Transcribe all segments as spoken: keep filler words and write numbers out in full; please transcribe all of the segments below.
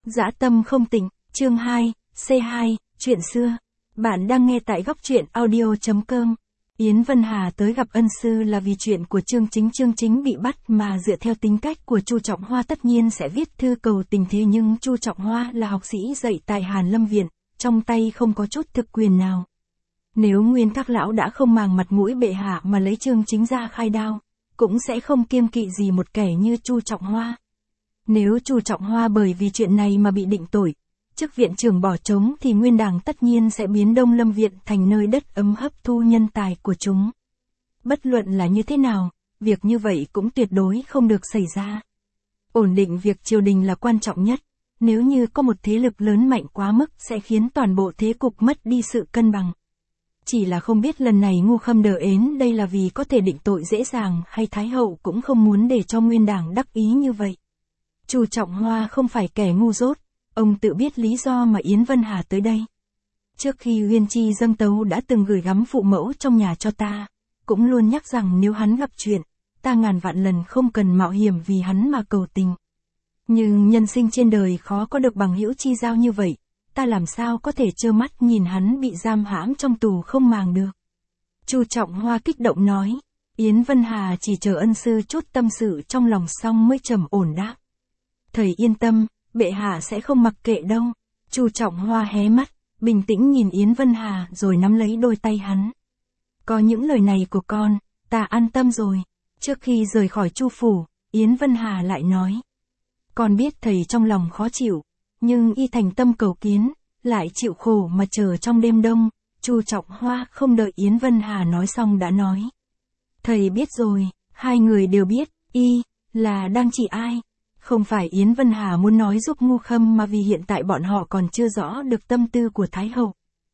Dã tâm không tỉnh, chương hai, xê hai, chuyện xưa. Bạn đang nghe tại góc truyện audio chấm com. Yến Vân Hà tới gặp ân sư là vì chuyện của Chương Chính. Chương Chính bị bắt mà dựa theo tính cách của Chu Trọng Hoa tất nhiên sẽ viết thư cầu tình, thế nhưng Chu Trọng Hoa là học sĩ dạy tại Hàn Lâm Viện, trong tay không có chút thực quyền nào. Nếu nguyên các lão đã không màng mặt mũi bệ hạ mà lấy Chương Chính ra khai đao, cũng sẽ không kiêng kỵ gì một kẻ như Chu Trọng Hoa. Nếu Chu Trọng Hoa bởi vì chuyện này mà bị định tội, chức viện trưởng bỏ trống thì nguyên đảng tất nhiên sẽ biến Đông Lâm Viện thành nơi đất ấm hấp thu nhân tài của chúng. Bất luận là như thế nào, việc như vậy cũng tuyệt đối không được xảy ra. Ổn định việc triều đình là quan trọng nhất, nếu như có một thế lực lớn mạnh quá mức sẽ khiến toàn bộ thế cục mất đi sự cân bằng. Chỉ là không biết lần này Ngu Khâm đờ ến đây là vì có thể định tội dễ dàng hay Thái Hậu cũng không muốn để cho nguyên đảng đắc ý như vậy. Chu Trọng Hoa không phải kẻ ngu dốt, ông tự biết lý do mà Yến Vân Hà tới đây. Trước khi Uyên Chi dâng tấu đã từng gửi gắm phụ mẫu trong nhà cho ta, cũng luôn nhắc rằng nếu hắn gặp chuyện, ta ngàn vạn lần không cần mạo hiểm vì hắn mà cầu tình. Nhưng nhân sinh trên đời khó có được bằng hữu chi giao như vậy, ta làm sao có thể trơ mắt nhìn hắn bị giam hãm trong tù không màng được. Chu Trọng Hoa kích động nói, Yến Vân Hà chỉ chờ ân sư chút tâm sự trong lòng xong mới trầm ổn đáp. Thầy yên tâm, bệ hạ sẽ không mặc kệ đâu. Chu Trọng Hoa hé mắt, bình tĩnh nhìn Yến Vân Hà rồi nắm lấy đôi tay hắn. Có những lời này của con, ta an tâm rồi. Trước khi rời khỏi Chu phủ, Yến Vân Hà lại nói. Con biết thầy trong lòng khó chịu, nhưng y thành tâm cầu kiến, lại chịu khổ mà chờ trong đêm đông. Chu Trọng Hoa không đợi Yến Vân Hà nói xong đã nói. Thầy biết rồi, hai người đều biết, y, là đang chỉ ai. Không phải Yến Vân Hà muốn nói giúp Ngu Khâm mà vì hiện tại bọn họ còn chưa rõ được tâm tư của Thái Hậu.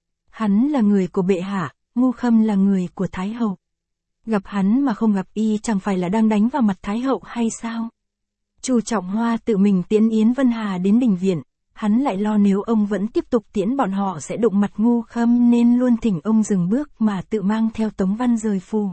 Hắn là người của bệ hạ, Ngu Khâm là người của Thái Hậu. Gặp hắn mà không gặp y chẳng phải là đang đánh vào mặt Thái Hậu hay sao? Chu Trọng Hoa tự mình tiễn Yến Vân Hà đến đình viện, hắn lại lo nếu ông vẫn tiếp tục tiễn bọn họ sẽ đụng mặt Ngu Khâm nên luôn thỉnh ông dừng bước mà tự mang theo Tống Văn rời phủ.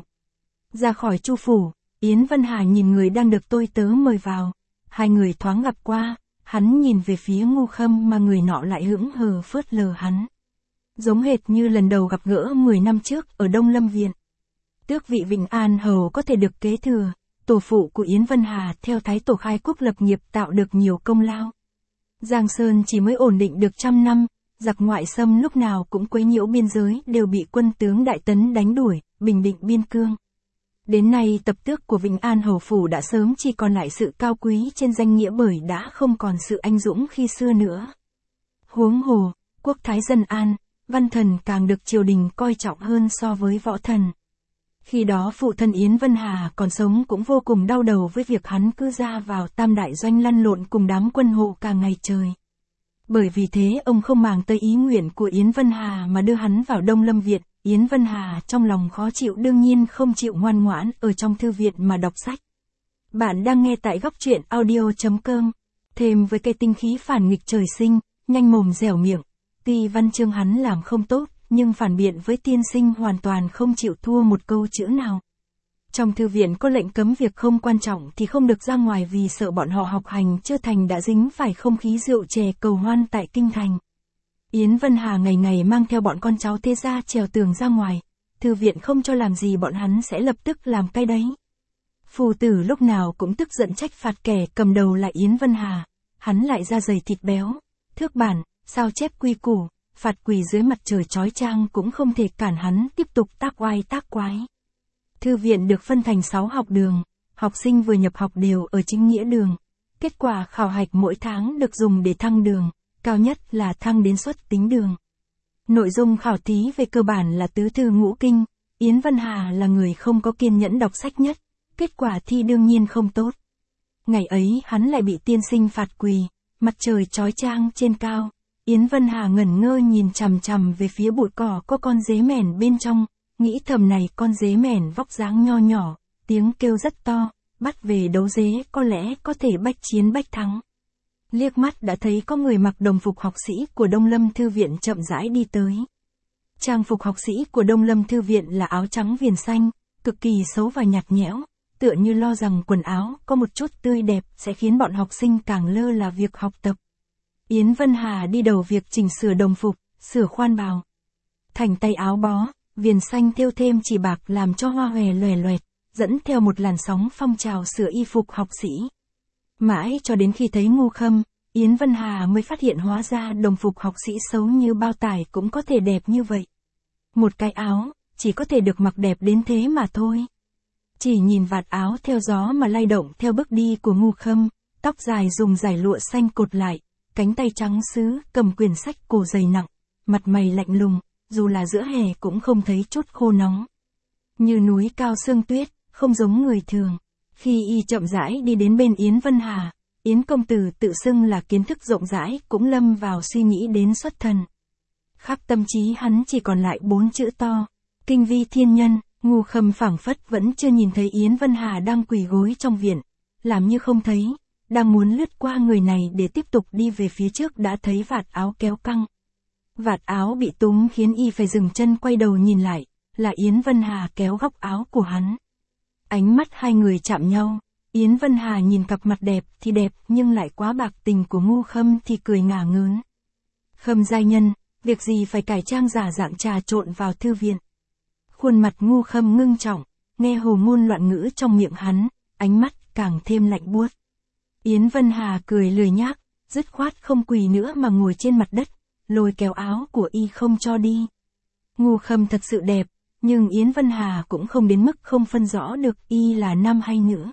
Ra khỏi Chu phủ, Yến Vân Hà nhìn người đang được tôi tớ mời vào. Hai người thoáng gặp qua, hắn nhìn về phía Ngu Khâm mà người nọ lại hững hờ phớt lờ hắn. Giống hệt như lần đầu gặp gỡ mười năm trước ở Đông Lâm Viện. Tước vị Vĩnh An Hầu có thể được kế thừa, tổ phụ của Yến Vân Hà theo Thái tổ khai quốc lập nghiệp tạo được nhiều công lao. Giang Sơn chỉ mới ổn định được trăm năm, giặc ngoại xâm lúc nào cũng quấy nhiễu biên giới đều bị quân tướng Đại Tấn đánh đuổi, bình định biên cương. Đến nay tập tước của Vĩnh An Hầu Phủ đã sớm chỉ còn lại sự cao quý trên danh nghĩa bởi đã không còn sự anh dũng khi xưa nữa. Huống hồ, quốc thái dân an, văn thần càng được triều đình coi trọng hơn so với võ thần. Khi đó phụ thân Yến Vân Hà còn sống cũng vô cùng đau đầu với việc hắn cứ ra vào tam đại doanh lăn lộn cùng đám quân hộ cả ngày trời. Bởi vì thế ông không màng tới ý nguyện của Yến Vân Hà mà đưa hắn vào Đông Lâm Viện. Yến Vân Hà trong lòng khó chịu đương nhiên không chịu ngoan ngoãn ở trong thư viện mà đọc sách. Bạn đang nghe tại góc truyện audio chấm com. Thêm với cây tinh khí phản nghịch trời sinh, nhanh mồm dẻo miệng. Tuy văn chương hắn làm không tốt, nhưng phản biện với tiên sinh hoàn toàn không chịu thua một câu chữ nào. Trong thư viện có lệnh cấm việc không quan trọng thì không được ra ngoài vì sợ bọn họ học hành chưa thành đã dính phải không khí rượu chè cầu hoan tại kinh thành. Yến Vân Hà ngày ngày mang theo bọn con cháu thế gia trèo tường ra ngoài, thư viện không cho làm gì bọn hắn sẽ lập tức làm cái đấy. Phù tử lúc nào cũng tức giận trách phạt kẻ cầm đầu là Yến Vân Hà, hắn lại da dày thịt béo, thước bản, sao chép quy củ, phạt quỳ dưới mặt trời chói chang cũng không thể cản hắn tiếp tục tác oai tác quái. Thư viện được phân thành sáu học đường, học sinh vừa nhập học đều ở chính nghĩa đường, kết quả khảo hạch mỗi tháng được dùng để thăng đường. Cao nhất là thăng đến xuất tính đường. Nội dung khảo thí về cơ bản là tứ thư ngũ kinh, Yến Vân Hà là người không có kiên nhẫn đọc sách nhất, kết quả thi đương nhiên không tốt. Ngày ấy hắn lại bị tiên sinh phạt quỳ, mặt trời chói chang trên cao, Yến Vân Hà ngẩn ngơ nhìn chằm chằm về phía bụi cỏ có con dế mèn bên trong, nghĩ thầm này con dế mèn vóc dáng nho nhỏ, tiếng kêu rất to, bắt về đấu dế có lẽ có thể bách chiến bách thắng. Liếc mắt đã thấy có người mặc đồng phục học sĩ của Đông Lâm Thư viện chậm rãi đi tới. Trang phục học sĩ của Đông Lâm Thư viện là áo trắng viền xanh, cực kỳ xấu và nhạt nhẽo, tựa như lo rằng quần áo có một chút tươi đẹp sẽ khiến bọn học sinh càng lơ là việc học tập. Yến Vân Hà đi đầu việc chỉnh sửa đồng phục, sửa khoan bào. Thành tay áo bó, viền xanh thêu thêm chỉ bạc làm cho hoa hòe loè loẹt, dẫn theo một làn sóng phong trào sửa y phục học sĩ. Mãi cho đến khi thấy Ngu Khâm, Yến Vân Hà mới phát hiện hóa ra đồng phục học sĩ xấu như bao tải cũng có thể đẹp như vậy. Một cái áo, chỉ có thể được mặc đẹp đến thế mà thôi. Chỉ nhìn vạt áo theo gió mà lay động theo bước đi của Ngu Khâm, tóc dài dùng dải lụa xanh cột lại, cánh tay trắng sứ cầm quyển sách cổ dày nặng, mặt mày lạnh lùng, dù là giữa hè cũng không thấy chút khô nóng. Như núi cao sương tuyết, không giống người thường. Khi y chậm rãi đi đến bên Yến Vân Hà, Yến công tử tự xưng là kiến thức rộng rãi cũng lâm vào suy nghĩ đến xuất thần. Khắp tâm trí hắn chỉ còn lại bốn chữ to, kinh vi thiên nhân. Ngu Khâm phảng phất vẫn chưa nhìn thấy Yến Vân Hà đang quỳ gối trong viện, làm như không thấy, đang muốn lướt qua người này để tiếp tục đi về phía trước đã thấy vạt áo kéo căng. Vạt áo bị túm khiến y phải dừng chân quay đầu nhìn lại, là Yến Vân Hà kéo góc áo của hắn. Ánh mắt hai người chạm nhau, Yến Vân Hà nhìn cặp mặt đẹp thì đẹp nhưng lại quá bạc tình của Ngu Khâm thì cười ngả ngớn. Khâm giai nhân, việc gì phải cải trang giả dạng trà trộn vào thư viện. Khuôn mặt Ngu Khâm ngưng trọng, nghe hồ ngôn loạn ngữ trong miệng hắn, ánh mắt càng thêm lạnh buốt. Yến Vân Hà cười lười nhác, dứt khoát không quỳ nữa mà ngồi trên mặt đất, lôi kéo áo của y không cho đi. Ngu Khâm thật sự đẹp, nhưng Yến Vân Hà cũng không đến mức không phân rõ được y là nam hay nữ.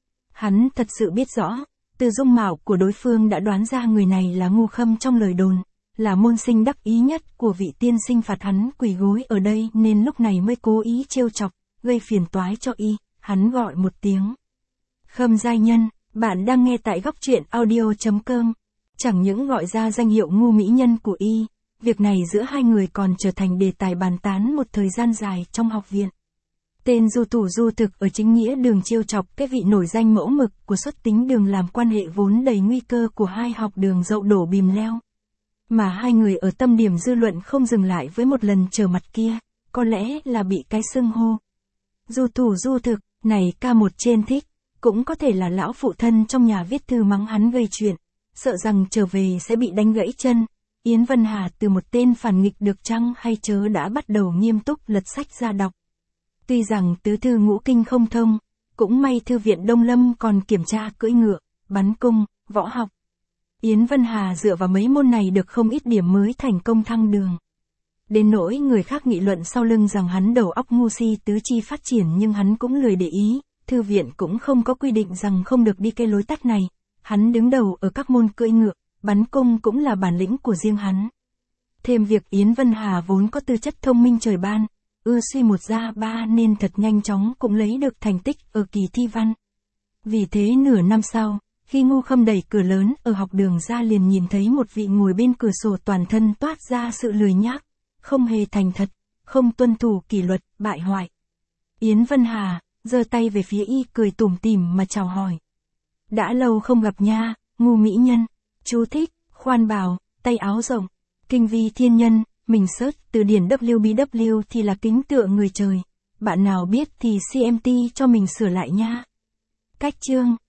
Hắn thật sự biết rõ, từ dung mạo của đối phương đã đoán ra người này là Ngu Khâm trong lời đồn, là môn sinh đắc ý nhất của vị tiên sinh phạt hắn quỳ gối ở đây nên lúc này mới cố ý trêu chọc, gây phiền toái cho y. Hắn gọi một tiếng. Khâm giai nhân, bạn đang nghe tại góc truyện audio chấm com. Chẳng những gọi ra danh hiệu ngu mỹ nhân của y, việc này giữa hai người còn trở thành đề tài bàn tán một thời gian dài trong học viện. Tên du thủ du thực ở chính nghĩa đường trêu chọc cái vị nổi danh mẫu mực của xuất tính đường làm quan hệ vốn đầy nguy cơ của hai học đường dậu đổ bìm leo. Mà hai người ở tâm điểm dư luận không dừng lại với một lần trở mặt kia, có lẽ là bị cái xưng hô du thủ du thực này ca một trên thích, cũng có thể là lão phụ thân trong nhà viết thư mắng hắn gây chuyện, sợ rằng trở về sẽ bị đánh gãy chân. Yến Vân Hà từ một tên phản nghịch được chăng hay chớ đã bắt đầu nghiêm túc lật sách ra đọc. Tuy rằng tứ thư ngũ kinh không thông, cũng may thư viện Đông Lâm còn kiểm tra cưỡi ngựa, bắn cung, võ học. Yến Vân Hà dựa vào mấy môn này được không ít điểm mới thành công thăng đường. Đến nỗi người khác nghị luận sau lưng rằng hắn đầu óc ngu si tứ chi phát triển nhưng hắn cũng lười để ý, thư viện cũng không có quy định rằng không được đi cái lối tắt này. Hắn đứng đầu ở các môn cưỡi ngựa, bắn cung cũng là bản lĩnh của riêng hắn. Thêm việc Yến Vân Hà vốn có tư chất thông minh trời ban, ưa suy một ra ba nên thật nhanh chóng cũng lấy được thành tích ở kỳ thi văn. Vì thế nửa năm sau, khi Ngu Khâm đẩy cửa lớn ở học đường ra liền nhìn thấy một vị ngồi bên cửa sổ toàn thân toát ra sự lười nhác, không hề thành thật, không tuân thủ kỷ luật, bại hoại. Yến Vân Hà giơ tay về phía y cười tủm tỉm mà chào hỏi. Đã lâu không gặp nha, Ngu mỹ nhân. Chú thích, khoan bào, tay áo rộng, kinh vi thiên nhân, mình search từ điển W B W thì là kính tựa người trời. Bạn nào biết thì C M T cho mình sửa lại nha. Cách chương